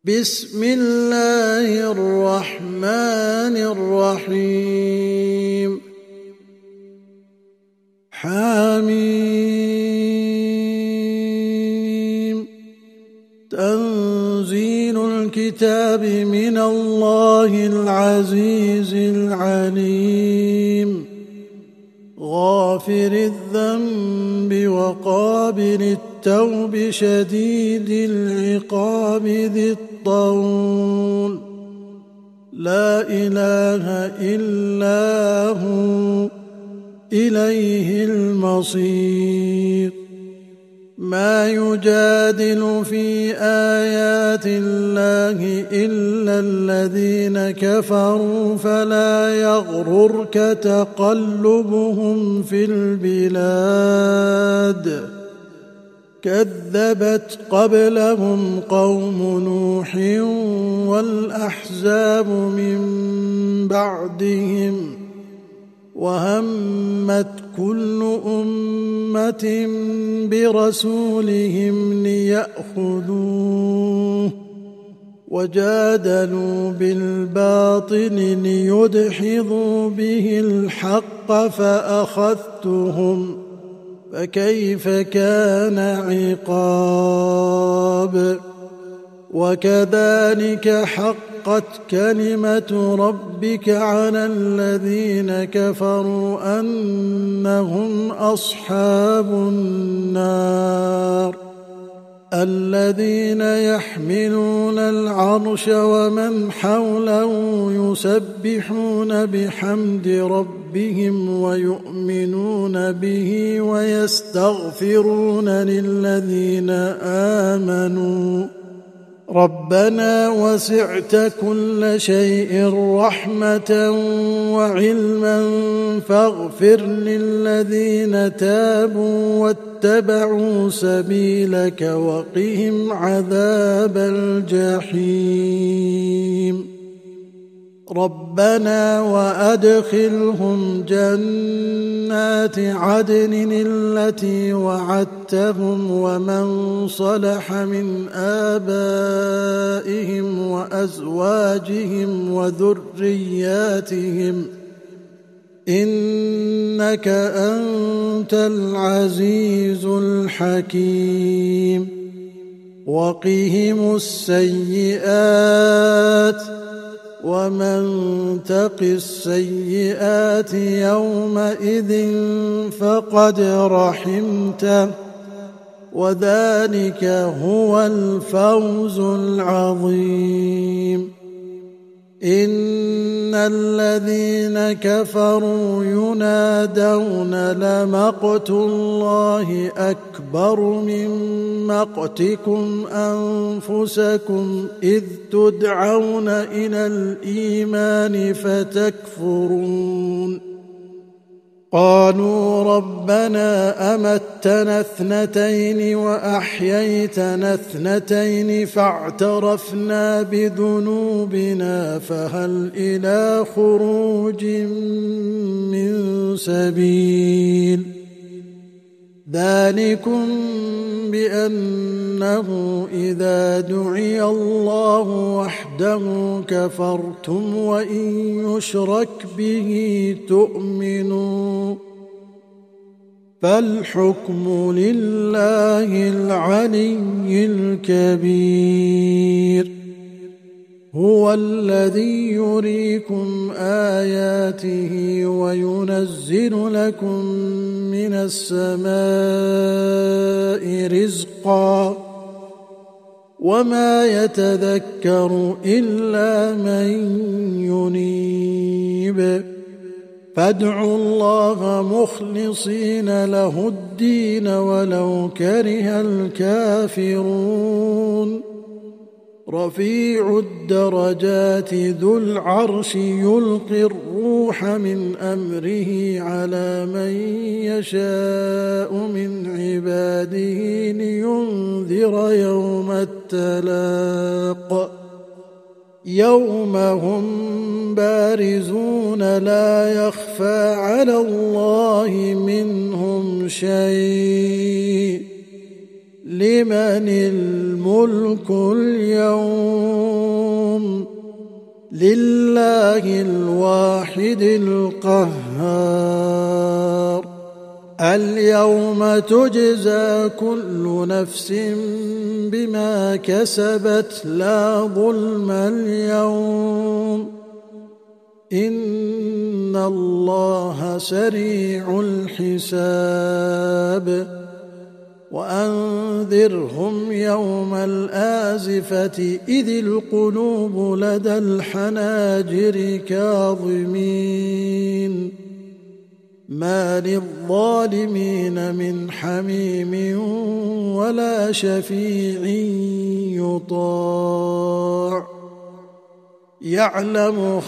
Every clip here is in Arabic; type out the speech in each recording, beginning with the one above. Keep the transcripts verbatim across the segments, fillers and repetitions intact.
بسم الله الرحمن الرحيم. حميم. تنزيل الكتاب من الله العزيز العليم، غافر الذنب وقابل التوب شديد العقاب ذي الطول، لا إله إلا هو إليه المصير. ما يجادل في آيات الله إلا الذين كفروا، فلا يغررك تقلبهم في البلاد. كذبت قبلهم قوم نوح والأحزاب من بعدهم، وهمت كل أمة برسولهم ليأخذوه، وجادلوا بالباطل ليدحضوا به الحق فأخذتهم، فكيف كان عقاب. وكذلك حقت كلمة ربك على الذين كفروا أنهم أصحاب النار، الذين يحملون العرش ومن حوله يسبحون بحمد ربهم ويؤمنون به ويستغفرون للذين آمنوا ربنا وسعت كل شيء رحمة وعلما فاغفر للذين تابوا واتبعوا سبيلك وقهم عذاب الجحيم. ربنا وأدخلهم جنات عدن التي وعدتهم ومن صلح من آبائهم وأزواجهم وذرياتهم إنك أنت العزيز الحكيم. وقهم السيئات ومن تق السيئات يومئذ فقد رحمته، وذلك هو الفوز العظيم. إن الذين كفروا ينادون لمقت الله أكبر من مقتكم أنفسكم إذ تدعون إلى الإيمان فتكفرون. قالوا ربنا أمتنا اثنتين وأحييتنا اثنتين فاعترفنا بذنوبنا فهل إلى خروج من سبيل. ذلكم بأنه إذا دعي الله وحده كفرتم وإن يشرك به تؤمنوا، فالحكم لله العلي الكبير. هو الذي يريكم آياته وينزل لكم من السماء رزقا، وما يتذكر إلا من ينيب. فادعوا الله مخلصين له الدين ولو كره الكافرون. رفيع الدرجات ذو العرش يلقي الروح من أمره على من يشاء من عباده لينذر يوم التلاق، يوم هم بارزون لا يخفى على الله منهم شيء، لمن الملك اليوم لله الواحد القهار اليوم تجزى كل نفس بما كسبت لا ظلم اليوم إن الله سريع الحساب وأنذرهم يوم الآزفة إذ القلوب لدى الحناجر كاظمين ما للظالمين من حميم ولا شفيع يطاع يعلم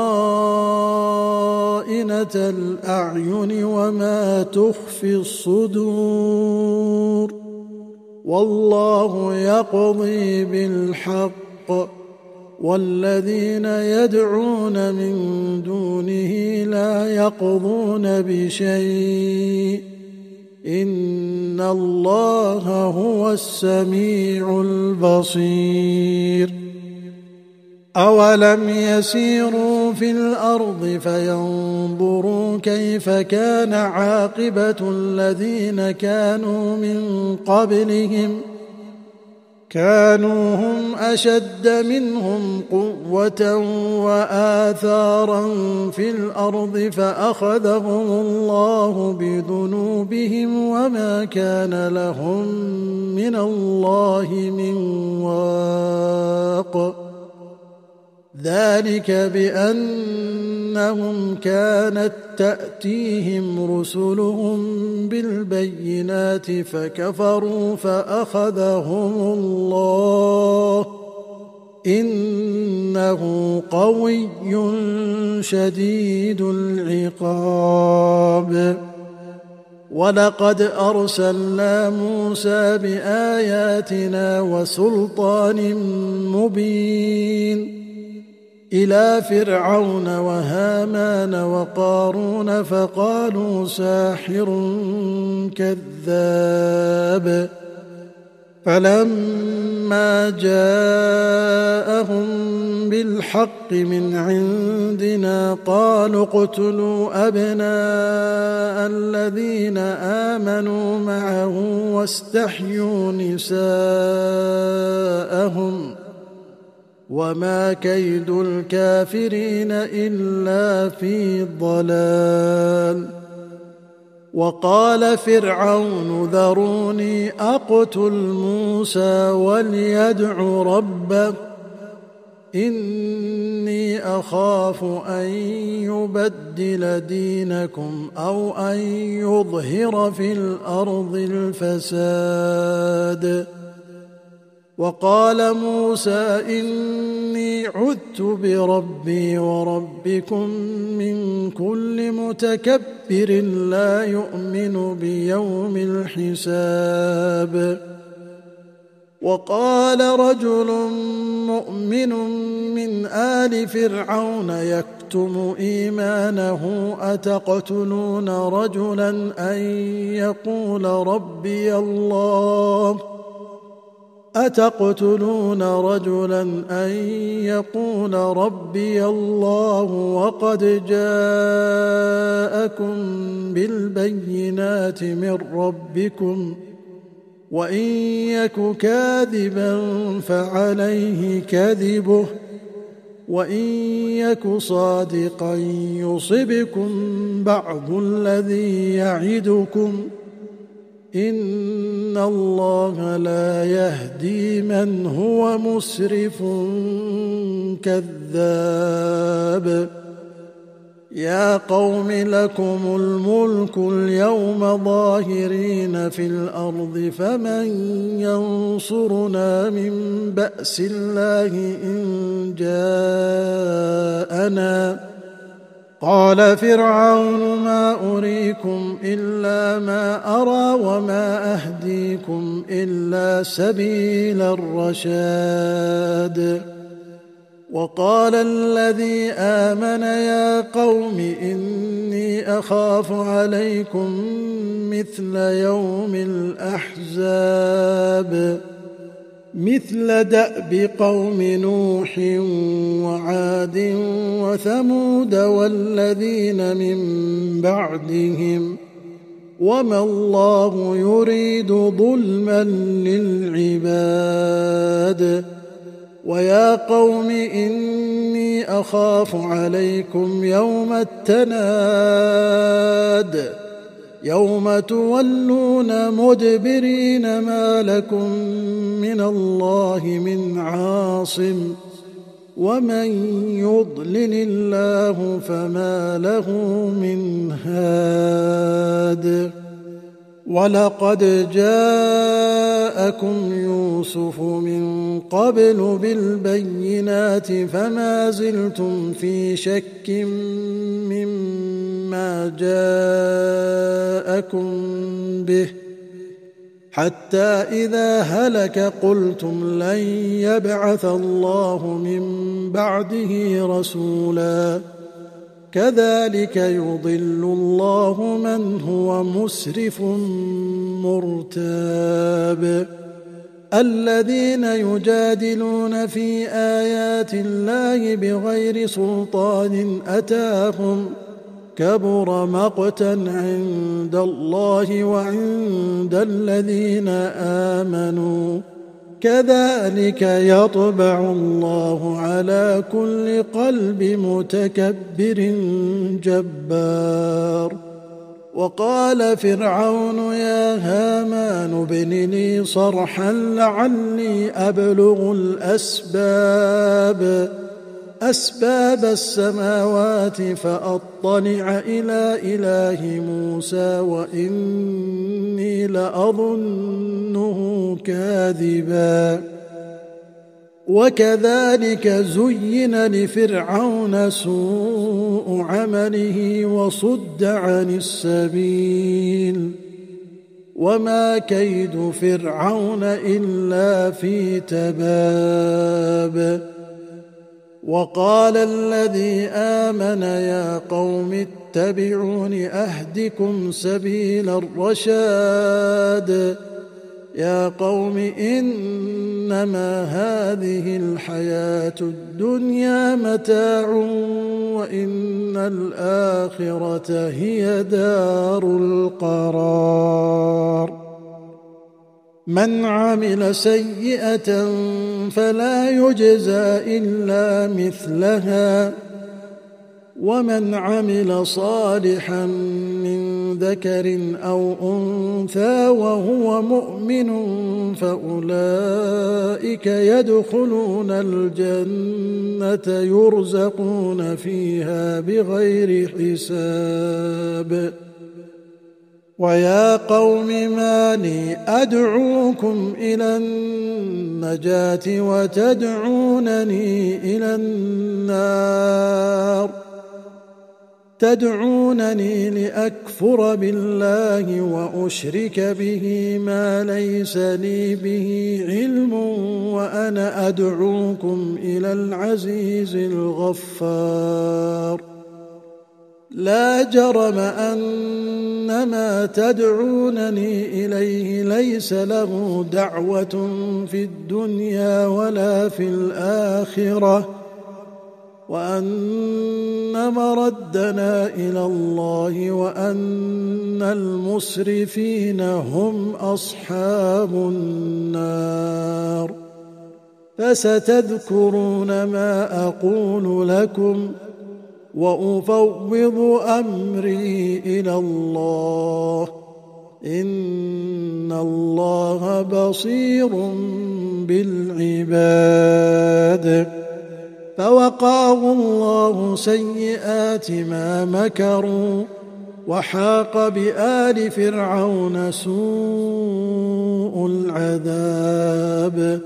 خائنة الأعين وما تخفي الصدور والله يقضي بالحق والذين يدعون من دونه لا يقضون بشيء إن الله هو السميع البصير أولم يسيروا في الأرض فينظروا كيف كان عاقبة الذين كانوا من قبلهم كانوا هم أشد منهم قوة وآثارا في الأرض فأخذهم الله بذنوبهم وما كان لهم من الله من واق ذلك بأنهم كانت تأتيهم رسلهم بالبينات فكفروا فأخذهم الله إنه قوي شديد العقاب ولقد أرسلنا موسى بآياتنا وسلطان مبين إلى فرعون وهامان وقارون فقالوا ساحر كذاب فلما جاءهم بالحق من عندنا قالوا اقتلوا أبناء الذين آمنوا معه واستحيوا نساءهم وما كيد الكافرين إلا في ضلال وقال فرعون ذروني أقتل موسى وليدع ربه إني أخاف أن يبدل دينكم أو أن يظهر في الأرض الفساد وقال موسى إني عذت بربي وربكم من كل متكبر لا يؤمن بيوم الحساب وقال رجل مؤمن من آل فرعون يكتم إيمانه أتقتلون رجلا أن يقول ربي الله أتقتلون رجلا أن يقول ربي الله وقد جاءكم بالبينات من ربكم وإن يك كاذبا فعليه كذبه وإن يك صادقا يصبكم بعض الذي يعدكم إن الله لا يهدي من هو مسرف كذاب يا قوم لكم الملك اليوم ظاهرين في الأرض فمن ينصرنا من بأس الله إن جاءنا قال فرعون ما أريكم إلا ما أرى وما أهديكم إلا سبيل الرشاد وقال الذي آمن يا قوم إني أخاف عليكم مثل يوم الأحزاب مثل دأب قوم نوح وعاد وثمود والذين من بعدهم وما الله يريد ظلما للعباد ويا قوم إني أخاف عليكم يوم التناد يوم تولون مدبرين ما لكم من الله من عاصم ومن يضلل الله فما له من هاد ولقد جاءكم يوسف من قبل بالبينات فما زلتم في شك مما جاءكم به حتى إذا هلك قلتم لن يبعث الله من بعده رسولا كذلك يضل الله من هو مسرف مرتاب الذين يجادلون في آيات الله بغير سلطان أتاهم كبر مقتا عند الله وعند الذين آمنوا كذلك يطبع الله على كل قلب متكبر جبار وقال فرعون يا هامان ابن لي صرحا لعلي أبلغ الأسباب أسباب السماوات فأطلع إلى إله موسى وإني لأظنه كاذبا وكذلك زين لفرعون سوء عمله وصد عن السبيل وما كيد فرعون إلا في تباب وقال الذي آمن يا قوم اتبعون أهدكم سبيل الرشاد يا قوم إنما هذه الحياة الدنيا متاع وإن الآخرة هي دار القرار من عمل سيئة فلا يجزى إلا مثلها ومن عمل صالحا من ذكر أو أنثى وهو مؤمن فأولئك يدخلون الجنة يرزقون فيها بغير حساب ويا قوم ما لي أدعوكم إلى النجاة وتدعونني إلى النار تدعونني لأكفر بالله وأشرك به ما ليس لي به علم وأنا أدعوكم إلى العزيز الغفار لا جرم أن ما تدعونني إليه ليس له دعوة في الدنيا ولا في الآخرة وأن مردنا إلى الله وأن المسرفين هم أصحاب النار فستذكرون ما أقول لكم وأفوض أمري إلى الله إن الله بصير بالعباد فوقاه الله سيئات ما مكروا وحاق بآل فرعون سوء العذاب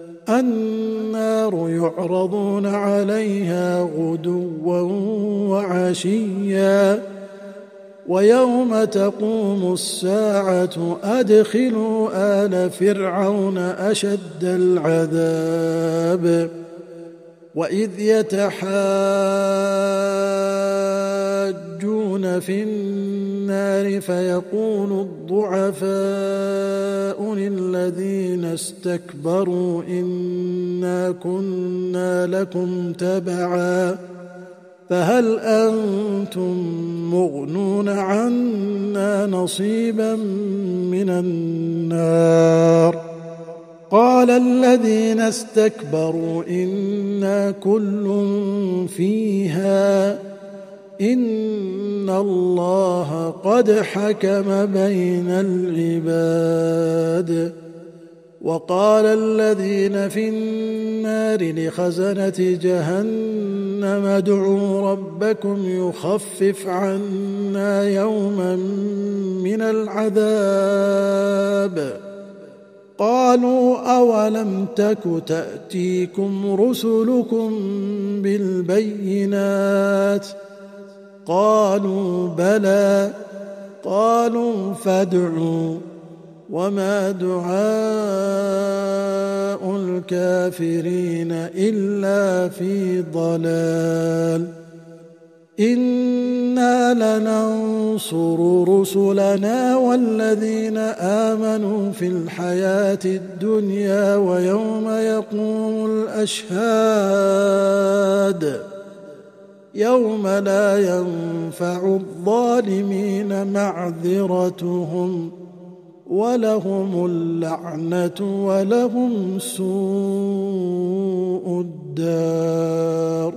النار يعرضون عليها غدوا وعشيا ويوم تقوم الساعة أدخلوا آل فرعون أشد العذاب وإذ يتحاجون في النار فيقول الضعفاء للذين استكبروا إنا كنا لكم تبعا فهل أنتم مغنون عنا نصيبا من النار قال الذين استكبروا إنا كل فيها إن الله قد حكم بين العباد وقال الذين في النار لخزنة جهنم ادعوا ربكم يخفف عنا يوما من العذاب قالوا أولم تك تأتيكم رسلكم بالبينات قالوا بلى قالوا فادعوا وما دعاء الكافرين إلا في ضلال إنا لننصر رسلنا والذين آمنوا في الحياة الدنيا ويوم يقوم الأشهاد يوم لا ينفع الظالمين معذرتهم ولهم اللعنة ولهم سوء الدار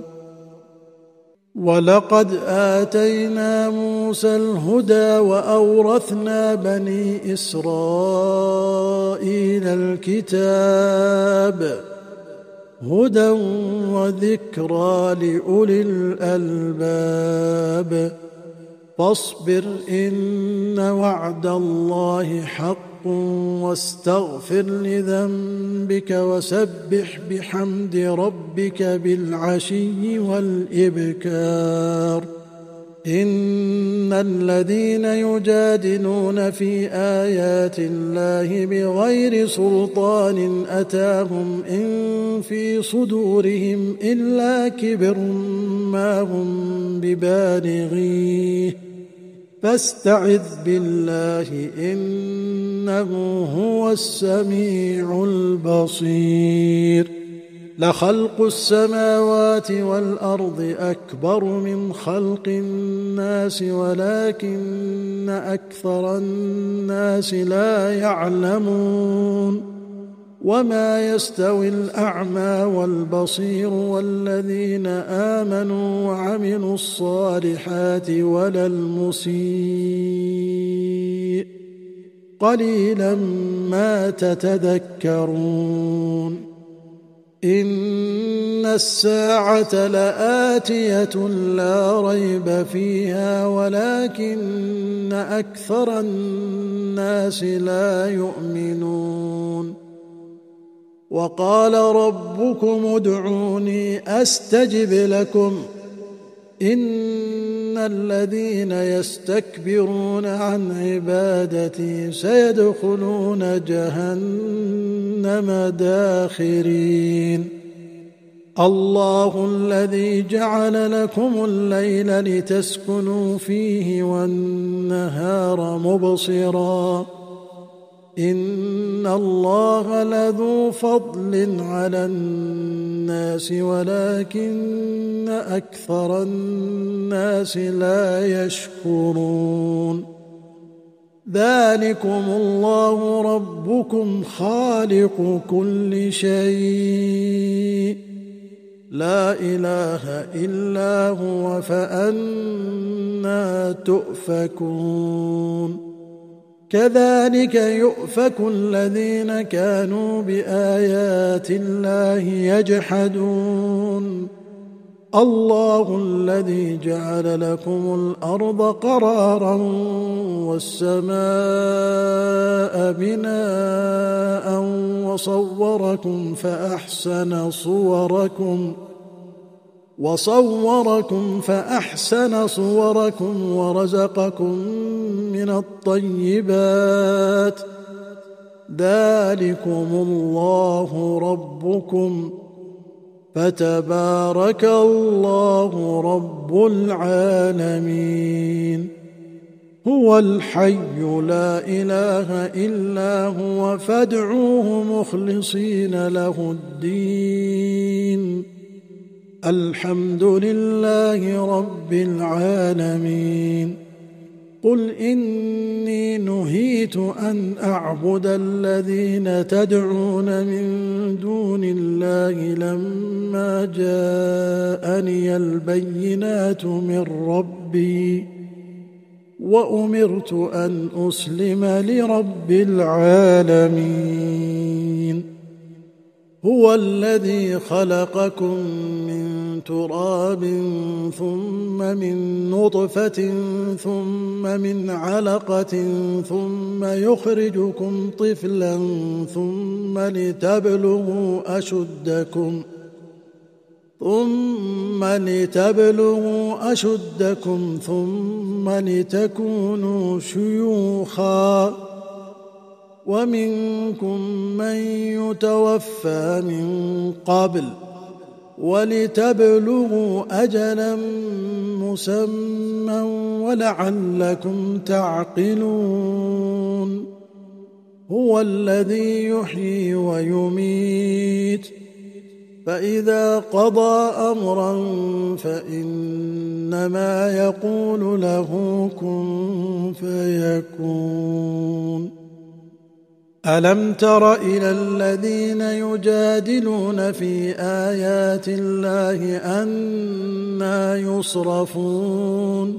ولقد آتينا موسى الهدى وأورثنا بني إسرائيل الكتاب هدى وذكرى لأولي الألباب فاصبر إن وعد الله حق واستغفر لذنبك وسبح بحمد ربك بالعشي والإبكار إن الذين يجادلون في آيات الله بغير سلطان أتاهم إن في صدورهم إلا كبر ما هم ببالغيه فاستعذ بالله إنه هو السميع البصير لخلق السماوات والأرض أكبر من خلق الناس ولكن أكثر الناس لا يعلمون وما يستوي الأعمى والبصير والذين آمنوا وعملوا الصالحات ولا المسيء قليلا ما تتذكرون إن الساعة لآتية لا ريب فيها ولكن أكثر الناس لا يؤمنون وقال ربكم ادعوني أستجب لكم إن الذين يستكبرون عن عبادتي سيدخلون جهنم داخرين الله الذي جعل لكم الليل لتسكنوا فيه والنهار مبصرا إن الله لذو فضل على الناس ولكن أكثر الناس لا يشكرون ذلكم الله ربكم خالق كل شيء لا إله إلا هو فأنى تؤفكون كذلك يؤفك الذين كانوا بآيات الله يجحدون الله الذي جعل لكم الأرض قرارا والسماء بناء وصوركم فأحسن صوركم وصوركم فأحسن صوركم ورزقكم من الطيبات ذلكم الله ربكم فتبارك الله رب العالمين. هو الحي لا إله إلا هو فادعوه مخلصين له الدين. الحمد لله رب العالمين. قل إني نهيت أن أعبد الذين تدعون من دون الله لما جاءني البينات من ربي وأمرت أن أسلم لرب العالمين. هو الذي خلقكم من تراب ثم من نطفة ثم من علقة ثم يخرجكم طفلا ثم لتبلغوا أشدكم ثم لتبلغوا أشدكم ثم لتكونوا شيوخا ومنكم من يتوفى من قبل ولتبلغوا أجلا مسمى ولعلكم تعقلون. هو الذي يحيي ويميت فإذا قضى أمرا فإنما يقول له كن فيكون. ألم تر إلى الذين يجادلون في آيات الله أنى يصرفون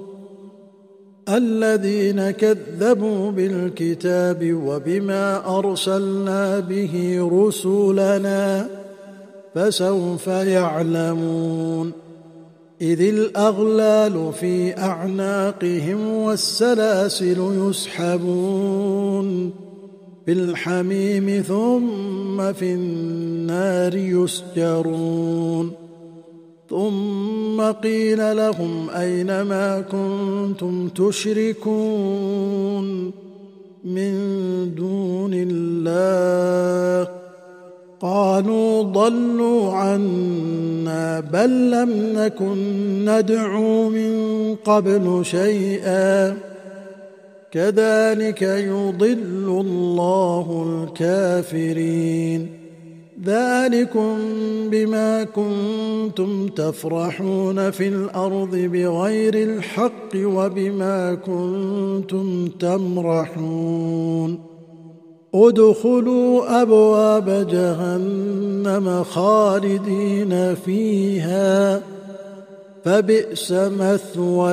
الذين كذبوا بالكتاب وبما أرسلنا به رسلنا فسوف يعلمون. إذ الأغلال في أعناقهم والسلاسل يسحبون في الحميم ثم في النار يسجرون. ثم قيل لهم أين ما كنتم تشركون من دون الله قالوا ضلوا عنا بل لم نكن ندعو من قبل شيئا كذلك يضل الله الكافرين. ذلكم بما كنتم تفرحون في الأرض بغير الحق وبما كنتم تمرحون. ادخلوا أبواب جهنم خالدين فيها فبئس مثوى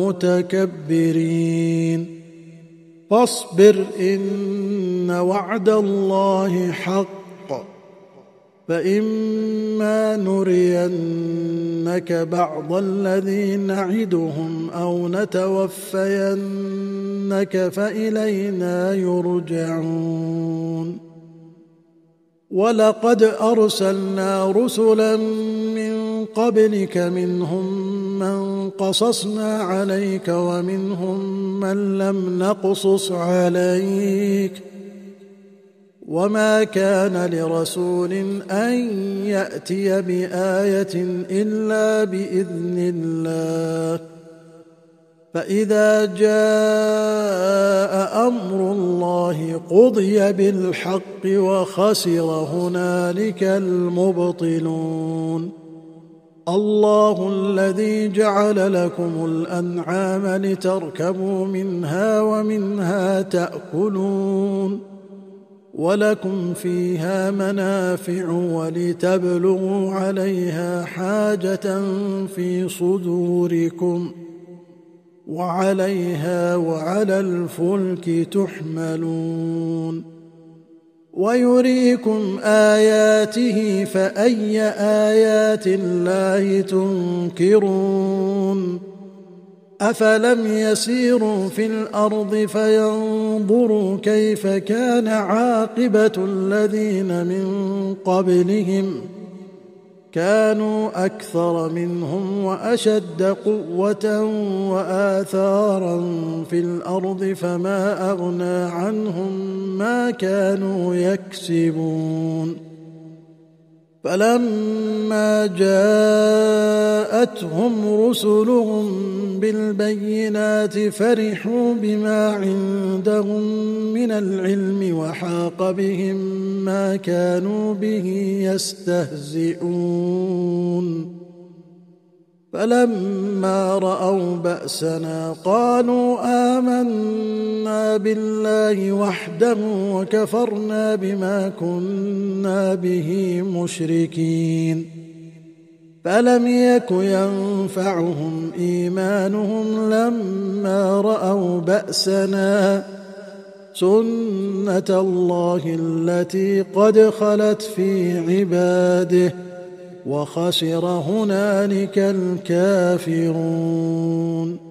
المتكبرين. فاصبر إن وعد الله حق فإما نرينك بعض الذي نعدهم أو نتوفينك فإلينا يرجعون. ولقد أرسلنا رسلا من قبلك منهم من قصصنا عليك ومنهم من لم نقصص عليك وما كان لرسول أن يأتي بآية إلا بإذن الله. فإذا جاء أمر الله قضي بالحق وخسر هنالك المبطلون. الله الذي جعل لكم الأنعام لتركبوا منها ومنها تأكلون ولكم فيها منافع ولتبلغوا عليها حاجة في صدوركم وعليها وعلى الفلك تحملون. ويريكم آياته فأي آيات الله تنكرون. أفلم يسيروا في الأرض فينظروا كيف كان عاقبة الذين من قبلهم كانوا أكثر منهم وأشد قوة وآثارا في الأرض فما أغنى عنهم ما كانوا يكسبون. فلما جاءتهم رسلهم بالبينات فرحوا بما عندهم من العلم وحاق بهم ما كانوا به يستهزئون فلما رأوا بأسنا قالوا آمنا بالله وحده وكفرنا بما كنا به مشركين فلم يك ينفعهم إيمانهم لما رأوا بأسنا سنة الله التي قد خلت في عباده وخسر هنالك الكافرون